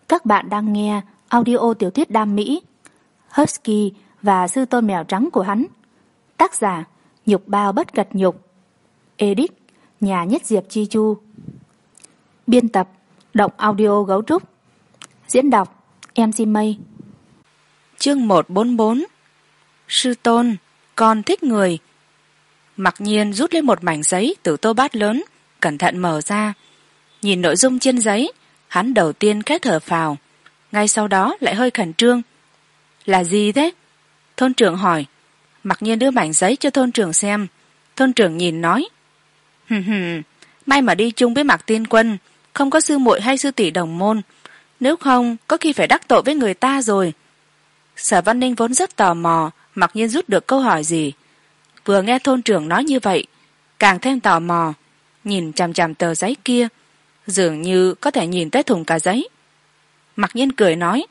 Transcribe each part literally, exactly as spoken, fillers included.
Các bạn đang nghe audio tiểu thuyết đam mỹ Husky và sư tôn mèo trắng của hắn. Tác giả Nhục Bao Bất Cật Nhục. Edit Nhà Nhất Diệp Chi Chu. Biên tập Động Audio Gấu Trúc. Diễn đọc em xê Mây. Chương một trăm bốn mươi bốn. Sư tôn, con thích người. Mặc nhiên rút lên một mảnh giấy từ tô bát lớn, cẩn thận mở ra. Nhìn nội dung trên giấy, hắn đầu tiên khẽ thở phào, ngay sau đó lại hơi khẩn trương. Là gì thế? Thôn trưởng hỏi. Mặc nhiên đưa mảnh giấy cho thôn trưởng xem. Thôn trưởng nhìn nói, hừm hừm, may mà đi chung với Mạc Tiên Quân, không có sư muội hay sư tỷ đồng môn, nếu không có khi phải đắc tội với người ta rồi. Sở Văn Ninh vốn rất tò mò Mặc nhiên rút được câu hỏi gì, vừa nghe thôn trưởng nói như vậy càng thêm tò mò, nhìn chằm chằm tờ giấy kia, dường như có thể nhìn tới thùng cả giấy. Mặc nhiên cười nói,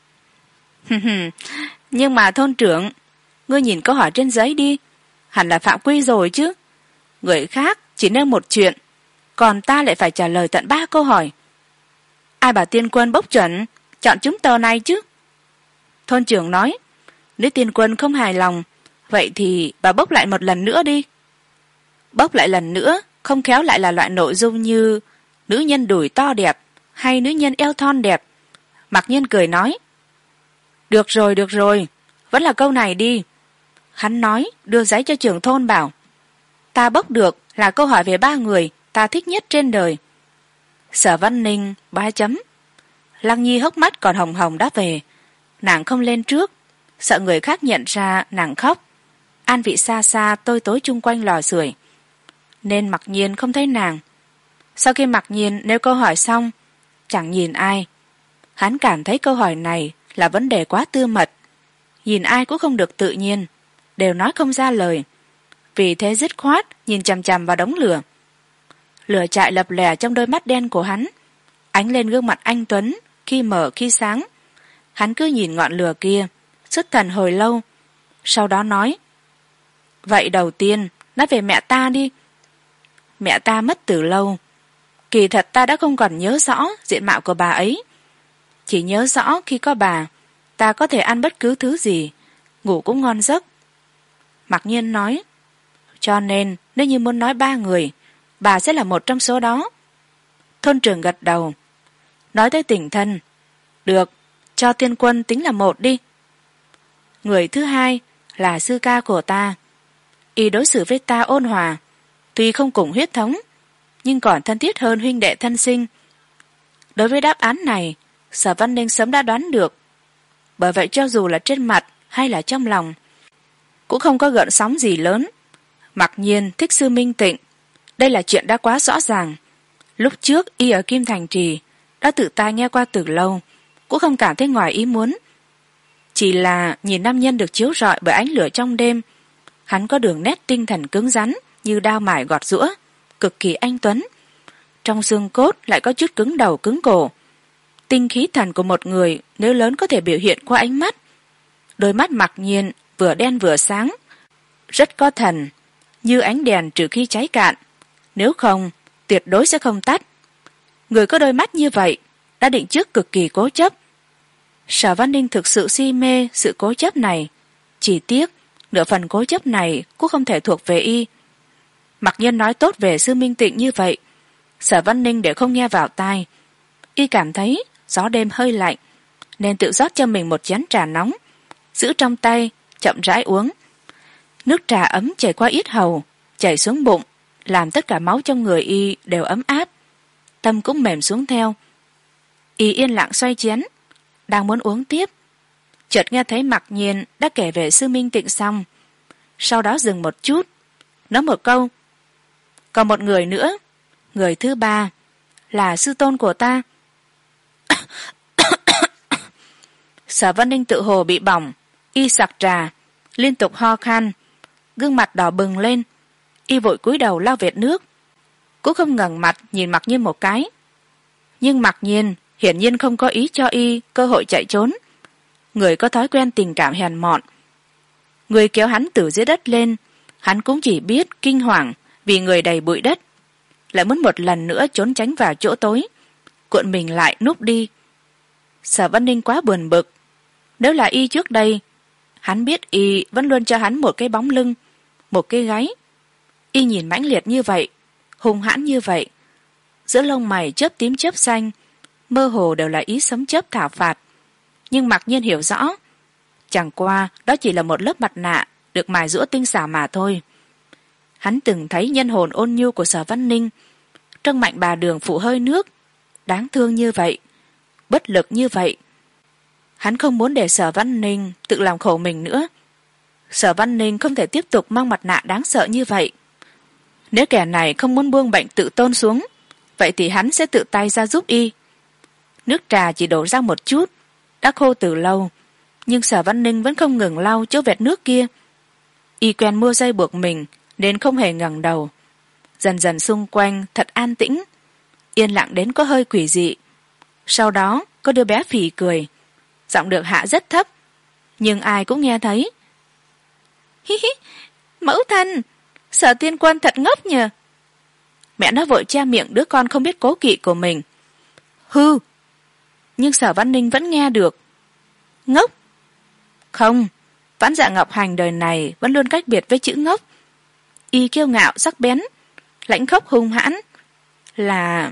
nhưng mà thôn trưởng, ngươi nhìn câu hỏi trên giấy đi, hẳn là phạm quy rồi chứ. Người khác chỉ nêu một chuyện, còn ta lại phải trả lời tận ba câu hỏi. Ai bảo Tiên Quân bốc chuẩn chọn chúng tờ này chứ? Thôn trưởng nói, nếu Tiên Quân không hài lòng, vậy thì bà bốc lại một lần nữa đi. Bốc lại lần nữa không khéo lại là loại nội dung như nữ nhân đùi to đẹp hay nữ nhân eo thon đẹp. Mặc nhiên cười nói, được rồi được rồi, vẫn là câu này đi. Hắn nói đưa giấy cho trưởng thôn bảo, ta bốc được là câu hỏi về ba người ta thích nhất trên đời. Sở Văn Ninh ba chấm. Lăng Nhi hốc mắt còn hồng hồng đáp về, nàng không lên trước, sợ người khác nhận ra nàng khóc. An vị xa xa tôi tối chung quanh lò sưởi, nên Mặc nhiên không thấy nàng. Sau khi Mặc nhiên nêu câu hỏi xong, chẳng nhìn ai. Hắn cảm thấy câu hỏi này là vấn đề quá tư mật, nhìn ai cũng không được tự nhiên, đều nói không ra lời, vì thế dứt khoát nhìn chằm chằm vào đống lửa. Lửa chạy lập lè trong đôi mắt đen của hắn, ánh lên gương mặt anh tuấn khi mở khi sáng. Hắn cứ nhìn ngọn lửa kia xuất thần hồi lâu, sau đó nói, vậy đầu tiên nói về mẹ ta đi. Mẹ ta mất từ lâu, kỳ thật ta đã không còn nhớ rõ diện mạo của bà ấy, chỉ nhớ rõ khi có bà ta có thể ăn bất cứ thứ gì, ngủ cũng ngon giấc. Mặc nhiên nói, cho nên nếu như muốn nói ba người, bà sẽ là một trong số đó. Thôn trưởng gật đầu. Nói tới tình thân, được, cho Tiên Quân tính là một đi. Người thứ hai là sư ca của ta, y đối xử với ta ôn hòa, tuy không cùng huyết thống nhưng còn thân thiết hơn huynh đệ thân sinh. Đối với đáp án này, Sở Văn Ninh sớm đã đoán được, bởi vậy cho dù là trên mặt hay là trong lòng cũng không có gợn sóng gì lớn. Mặc nhiên thích sư Minh Tịnh, đây là chuyện đã quá rõ ràng. Lúc trước y ở Kim Thành Trì đã tự tai nghe qua từ lâu, cũng không cảm thấy ngoài ý muốn. Chỉ là nhìn nam nhân được chiếu rọi bởi ánh lửa trong đêm, hắn có đường nét tinh thần cứng rắn như đao mài gọt giũa, cực kỳ anh tuấn. Trong xương cốt lại có chút cứng đầu cứng cổ. Tinh khí thần của một người nếu lớn có thể biểu hiện qua ánh mắt. Đôi mắt Mặc nhiên vừa đen vừa sáng, rất có thần, như ánh đèn trừ khi cháy cạn, nếu không tuyệt đối sẽ không tắt. Người có đôi mắt như vậy đã định trước cực kỳ cố chấp. Sở Văn Ninh thực sự si mê sự cố chấp này, chỉ tiếc nửa phần cố chấp này cũng không thể thuộc về y. Mặc nhiên nói tốt về sư Minh Tịnh như vậy, Sở Văn Ninh để không nghe vào tai. Y cảm thấy gió đêm hơi lạnh, nên tự rót cho mình một chén trà nóng, giữ trong tay chậm rãi uống. Nước trà ấm chảy qua yết hầu, chảy xuống bụng, làm tất cả máu trong người y đều ấm áp, tâm cũng mềm xuống theo. Y yên lặng xoay chén, đang muốn uống tiếp, chợt nghe thấy Mặc nhiên đã kể về sư Minh Tịnh xong, sau đó dừng một chút, nói một câu, còn một người nữa, người thứ ba là sư tôn của ta. Sở Văn Ninh tự hồ bị bỏng, y sặc trà, liên tục ho khan, gương mặt đỏ bừng lên. Y vội cúi đầu lau vệt nước, cũng không ngẩng mặt nhìn Mặc nhiên một cái. Nhưng Mặc nhiên hiển nhiên không có ý cho y cơ hội chạy trốn. Người có thói quen tình cảm hèn mọn, người kéo hắn từ dưới đất lên, hắn cũng chỉ biết kinh hoàng vì người đầy bụi đất, lại muốn một lần nữa trốn tránh vào chỗ tối, cuộn mình lại núp đi. Sở Văn Ninh quá buồn bực. Nếu là y trước đây, hắn biết y vẫn luôn cho hắn một cái bóng lưng, một cái gáy. Y nhìn mãnh liệt như vậy, hung hãn như vậy, giữa lông mày chớp tím chớp xanh, mơ hồ đều là ý sấm chớp thảo phạt. Nhưng Mặc Nhiên hiểu rõ, chẳng qua đó chỉ là một lớp mặt nạ được mài giũa tinh xảo mà thôi. Hắn từng thấy nhân hồn ôn nhu của Sở Văn Ninh, trông mạnh bà Đường phụ hơi nước, đáng thương như vậy, bất lực như vậy. Hắn không muốn để Sở Văn Ninh tự làm khổ mình nữa. Sở Văn Ninh không thể tiếp tục mang mặt nạ đáng sợ như vậy. Nếu kẻ này không muốn buông bệnh tự tôn xuống, vậy thì hắn sẽ tự tay ra giúp y. Nước trà chỉ đổ ra một chút, đã khô từ lâu, nhưng Sở Văn Ninh vẫn không ngừng lau chỗ vệt nước kia. Y quen mua dây buộc mình nên không hề ngẩng đầu. Dần dần xung quanh thật an tĩnh, yên lặng đến có hơi quỷ dị. Sau đó có đứa bé phì cười, giọng được hạ rất thấp, nhưng ai cũng nghe thấy. Hi hi, mẫu thân, Sở tiên quân thật ngốc nhờ. Mẹ nó vội che miệng đứa con không biết cố kỵ của mình. Hư. Nhưng Sở Văn Ninh vẫn nghe được. Ngốc. Không, Vãn Dạ Ngọc Hành đời này vẫn luôn cách biệt với chữ ngốc. Y kiêu ngạo sắc bén, lãnh khốc hung hãn. Là...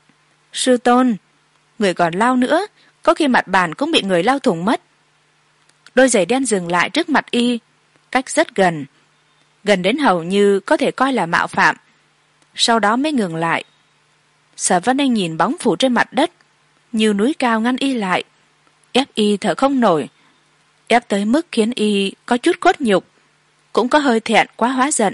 Sư tôn, người còn lao nữa, có khi mặt bàn cũng bị người lao thủng mất. Đôi giày đen dừng lại trước mặt y, cách rất gần, gần đến hầu như có thể coi là mạo phạm. Sau đó mới ngừng lại. Sở Văn Ninh nhìn bóng phủ trên mặt đất, như núi cao ngăn y lại, ép y thở không nổi, ép tới mức khiến y có chút cốt nhục, cũng có hơi thẹn quá hóa giận.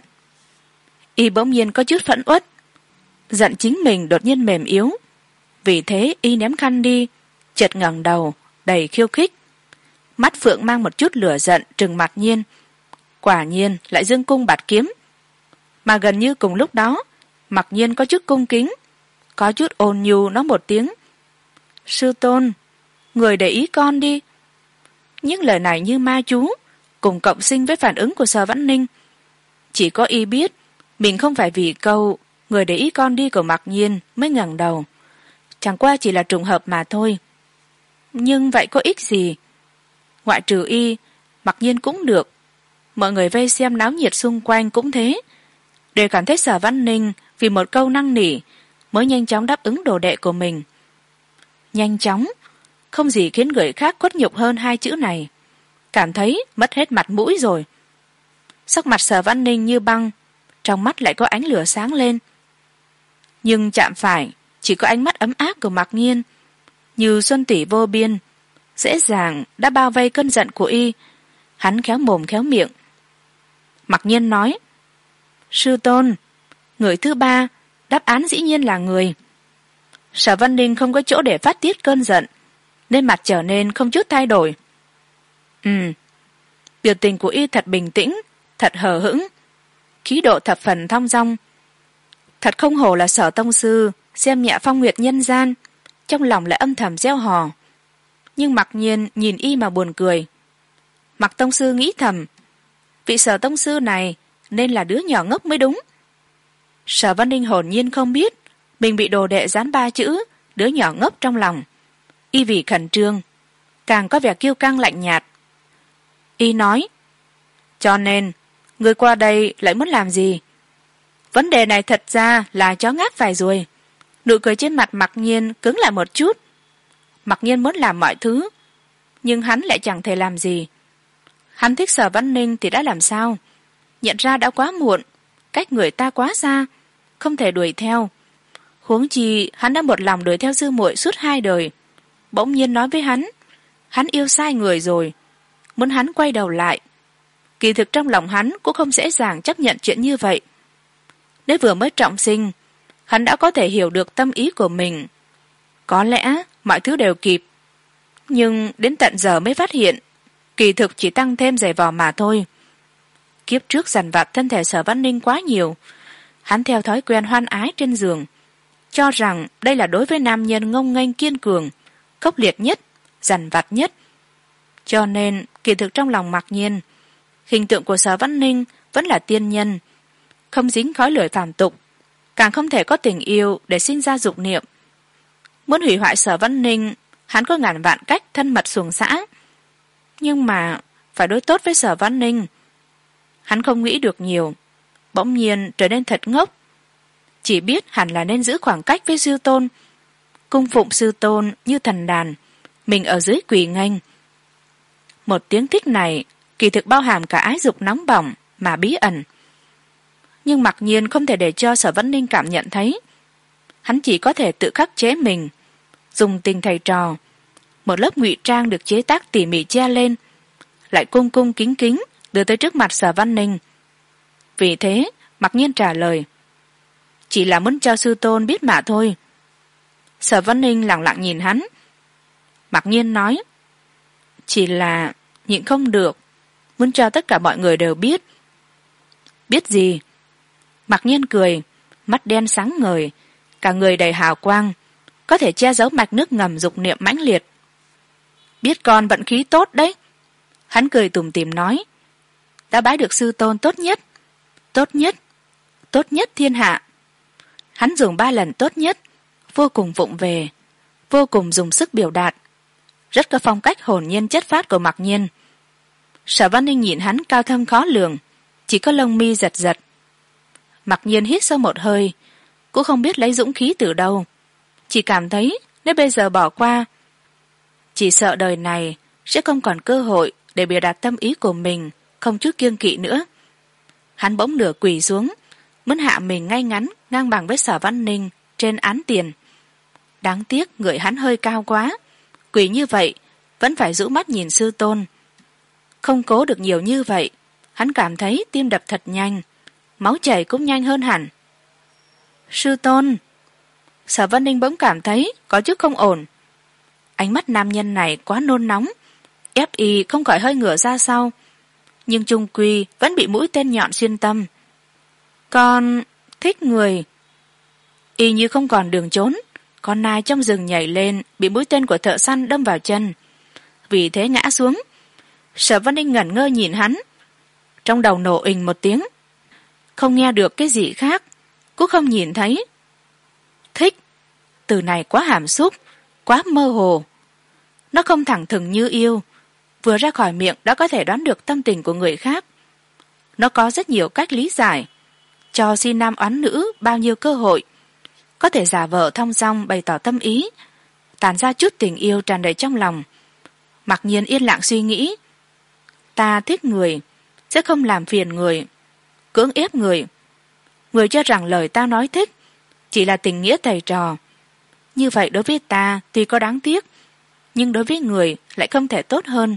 Y bỗng nhiên có chút phẫn uất, giận chính mình đột nhiên mềm yếu. Vì thế y ném khăn đi, chợt ngẩng đầu đầy khiêu khích, mắt phượng mang một chút lửa giận trừng Mặc Nhiên. Quả nhiên lại dương cung bạt kiếm. Mà gần như cùng lúc đó, Mặc Nhiên có chút cung kính, có chút ôn nhu nói một tiếng. Sư tôn, người để ý con đi. Những lời này như ma chú, cùng cộng sinh với phản ứng của Sở Văn Ninh. Chỉ có y biết mình không phải vì câu người để ý con đi của Mặc Nhiên mới ngẩng đầu, chẳng qua chỉ là trùng hợp mà thôi. Nhưng vậy có ích gì? Ngoại trừ y, Mặc Nhiên cũng được, mọi người vây xem náo nhiệt xung quanh cũng thế, đều cảm thấy Sở Văn Ninh vì một câu năn nỉ mới nhanh chóng đáp ứng đồ đệ của mình. Nhanh chóng, không gì khiến người khác khuất nhục hơn hai chữ này. Cảm thấy mất hết mặt mũi rồi. Sắc mặt Sở Văn Ninh như băng, trong mắt lại có ánh lửa sáng lên. Nhưng chạm phải chỉ có ánh mắt ấm áp của Mặc Nhiên, như xuân tỷ vô biên, dễ dàng đã bao vây cơn giận của y. Hắn khéo mồm khéo miệng. Mặc Nhiên nói, sư tôn, người thứ ba, đáp án dĩ nhiên là người. Sở Văn Ninh không có chỗ để phát tiết cơn giận, nên mặt trở nên không chút thay đổi. Ừ, biểu tình của y thật bình tĩnh, thật hờ hững, khí độ thập phần thong dong. Thật không hổ là Sở tông sư xem nhẹ phong nguyệt nhân gian, trong lòng lại âm thầm gieo hò. Nhưng Mặc Nhiên nhìn y mà buồn cười. Mặc tông sư nghĩ thầm, vị Sở tông sư này nên là đứa nhỏ ngốc mới đúng. Sở Văn Ninh hồn nhiên không biết mình bị đồ đệ dán ba chữ đứa nhỏ ngốc trong lòng. Y vì khẩn trương, càng có vẻ kiêu căng lạnh nhạt. Y nói, cho nên người qua đây lại muốn làm gì? Vấn đề này thật ra là chó ngáp phải rồi. Nụ cười trên mặt Mặc Nhiên cứng lại một chút. Mặc Nhiên muốn làm mọi thứ, nhưng hắn lại chẳng thể làm gì. Hắn thích Sở Văn Ninh thì đã làm sao? Nhận ra đã quá muộn, cách người ta quá xa, không thể đuổi theo. Huống chi hắn đã một lòng đuổi theo sư muội suốt hai đời. Bỗng nhiên nói với hắn, hắn yêu sai người rồi, muốn hắn quay đầu lại. Kỳ thực trong lòng hắn cũng không dễ dàng chấp nhận chuyện như vậy. Nếu vừa mới trọng sinh, hắn đã có thể hiểu được tâm ý của mình. Có lẽ mọi thứ đều kịp, nhưng đến tận giờ mới phát hiện kỳ thực chỉ tăng thêm giày vò mà thôi. Kiếp trước dằn vặt thân thể Sở Văn Ninh quá nhiều, hắn theo thói quen hoan ái trên giường, cho rằng đây là đối với nam nhân ngông nghênh kiên cường, khốc liệt nhất, dằn vặt nhất. Cho nên kỳ thực trong lòng Mặc Nhiên, hình tượng của Sở Văn Ninh vẫn là tiên nhân, không dính khói lửa phàm tục, càng không thể có tình yêu để sinh ra dục niệm. Muốn hủy hoại Sở Văn Ninh, hắn có ngàn vạn cách thân mật xuồng xã, nhưng mà phải đối tốt với Sở Văn Ninh. Hắn không nghĩ được nhiều, bỗng nhiên trở nên thật ngốc, chỉ biết hẳn là nên giữ khoảng cách với sư tôn, cung phụng sư tôn như thần đàn, mình ở dưới quỳ nghênh. Một tiếng thích này kỳ thực bao hàm cả ái dục nóng bỏng mà bí ẩn, nhưng mặc nhiên không thể để cho Sở Văn Ninh cảm nhận thấy. Hắn chỉ có thể tự khắc chế mình, dùng tình thầy trò, một lớp ngụy trang được chế tác tỉ mỉ che lên, lại cung cung kính kính đưa tới trước mặt Sở Văn Ninh. Vì thế mặc nhiên trả lời, chỉ là muốn cho sư tôn biết mà thôi. Sở Văn Ninh lặng lặng nhìn hắn. Mặc nhiên nói, chỉ là nhịn không được, muốn cho tất cả mọi người đều biết. Biết gì? Mặc nhiên cười, mắt đen sáng ngời, cả người đầy hào quang, có thể che giấu mạch nước ngầm dục niệm mãnh liệt. Biết con vận khí tốt đấy. Hắn cười tủm tỉm nói, đã bái được sư tôn tốt nhất, tốt nhất, tốt nhất thiên hạ. Hắn dùng ba lần tốt nhất, vô cùng vụng về, vô cùng dùng sức biểu đạt, rất có phong cách hồn nhiên chất phát của Mặc nhiên. Sở Văn Ninh nhìn hắn cao thâm khó lường, chỉ có lông mi giật giật. Mặc nhiên hít sâu một hơi, cũng không biết lấy dũng khí từ đâu, chỉ cảm thấy nếu bây giờ bỏ qua, chỉ sợ đời này sẽ không còn cơ hội để biểu đạt tâm ý của mình không chút kiêng kỵ nữa. Hắn bỗng nửa quỳ xuống, muốn hạ mình ngay ngắn ngang bằng với Sở Văn Ninh trên án tiền. Đáng tiếc người hắn hơi cao quá, quỳ như vậy vẫn phải rũ mắt nhìn sư tôn. Không cố được nhiều như vậy, hắn cảm thấy tim đập thật nhanh, máu chảy cũng nhanh hơn hẳn. Sư tôn! Sở Văn Ninh bỗng cảm thấy có chút không ổn. Ánh mắt nam nhân này quá nôn nóng, ép y không khỏi hơi ngửa ra sau, nhưng chung quy vẫn bị mũi tên nhọn xuyên tâm. Con thích người. Y như không còn đường trốn, con nai trong rừng nhảy lên, bị mũi tên của thợ săn đâm vào chân, vì thế ngã xuống. Sở Văn Ninh ngẩn ngơ nhìn hắn, trong đầu nổ ình một tiếng, không nghe được cái gì khác, cũng không nhìn thấy. Thích, từ này quá hàm xúc, quá mơ hồ. Nó không thẳng thừng như yêu, vừa ra khỏi miệng đã có thể đoán được tâm tình của người khác. Nó có rất nhiều cách lý giải, cho si nam oán nữ bao nhiêu cơ hội, có thể giả vờ thong dong bày tỏ tâm ý, tàn ra chút tình yêu tràn đầy trong lòng. Mặc nhiên yên lặng suy nghĩ, ta thích người, sẽ không làm phiền người, cưỡng ép người. Người cho rằng lời ta nói thích chỉ là tình nghĩa thầy trò, như vậy đối với ta tuy có đáng tiếc, nhưng đối với người lại không thể tốt hơn.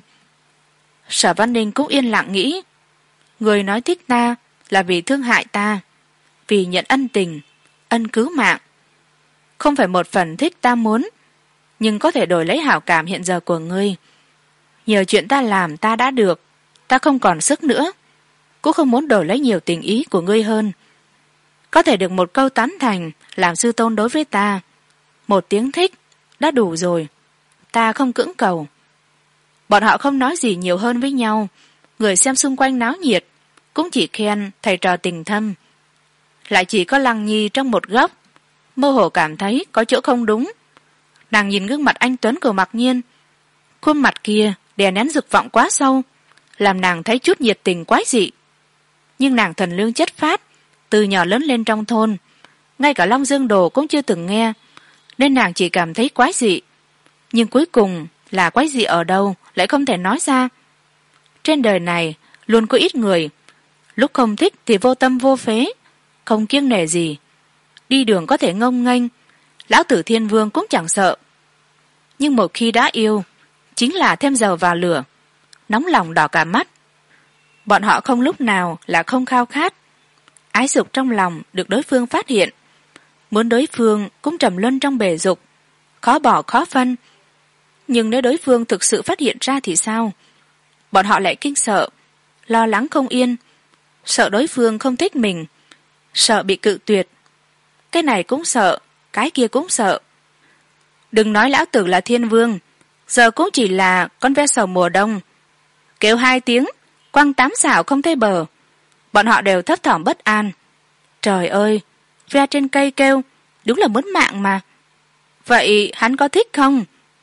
Sở Văn Ninh cũng yên lặng nghĩ, người nói thích ta là vì thương hại ta, vì nhận ân tình, ân cứu mạng. Không phải một phần thích ta muốn, nhưng có thể đổi lấy hảo cảm hiện giờ của ngươi. Nhờ chuyện ta làm ta đã được, ta không còn sức nữa, cũng không muốn đổi lấy nhiều tình ý của ngươi hơn. Có thể được một câu tán thành làm sư tôn đối với ta, một tiếng thích đã đủ rồi, ta không cưỡng cầu. Bọn họ không nói gì nhiều hơn với nhau, người xem xung quanh náo nhiệt cũng chỉ khen thầy trò tình thâm. Lại chỉ có Lăng Nhi trong một góc mơ hồ cảm thấy có chỗ không đúng. Nàng nhìn gương mặt anh tuấn của Mặc Nhiên, khuôn mặt kia đè nén dục vọng quá sâu, làm nàng thấy chút nhiệt tình quái dị. Nhưng nàng thần lương chất phát, từ nhỏ lớn lên trong thôn, ngay cả Long Dương Đồ cũng chưa từng nghe, nên nàng chỉ cảm thấy quái dị. Nhưng cuối cùng là quái dị ở đâu lại không thể nói ra. Trên đời này luôn có ít người, lúc không thích thì vô tâm vô phế, không kiêng nể gì, đi đường có thể ngông nghênh, lão tử Thiên Vương cũng chẳng sợ. Nhưng một khi đã yêu, chính là thêm dầu vào lửa, nóng lòng đỏ cả mắt. Bọn họ không lúc nào là không khao khát, ái dục trong lòng được đối phương phát hiện, muốn đối phương cũng trầm luân trong bể dục, khó bỏ khó phân. Nhưng nếu đối phương thực sự phát hiện ra thì sao? Bọn họ lại kinh sợ, lo lắng không yên, sợ đối phương không thích mình, sợ bị cự tuyệt. Cái này cũng sợ, cái kia cũng sợ. Đừng nói lão tử là Thiên Vương, giờ cũng chỉ là con ve sầu mùa đông, kêu hai tiếng quăng tám xảo không thấy bờ, bọn họ đều thấp thỏm bất an. Trời ơi, ve trên cây kêu đúng là muốn mạng mà. Vậy hắn có thích không?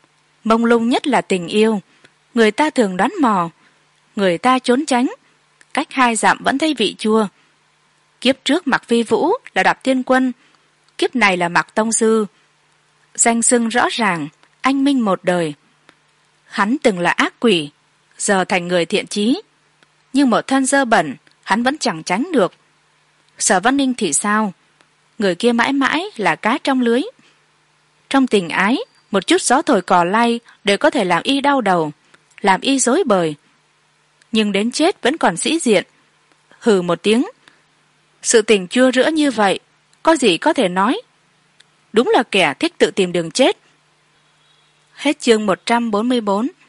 mông lung nhất là tình yêu. Người ta thường đoán mò, người ta trốn tránh, cách hai dặm vẫn thấy vị chua. Kiếp trước Mạc Phi Vũ là Đạp Thiên Quân, kiếp này là Mạc Tông Sư. Danh xưng rõ ràng, anh minh một đời. Hắn từng là ác quỷ, giờ thành người thiện chí, nhưng một thân dơ bẩn hắn vẫn chẳng tránh được. Sở Văn Ninh thì sao? Người kia mãi mãi là cá trong lưới. Trong tình ái, một chút gió thổi cỏ lay đều có thể làm y đau đầu, làm y rối bời. Nhưng đến chết vẫn còn sĩ diện. Hừ một tiếng. Sự tình chua rữa như vậy, có gì có thể nói. Đúng là kẻ thích tự tìm đường chết. Hết chương một trăm bốn mươi bốn.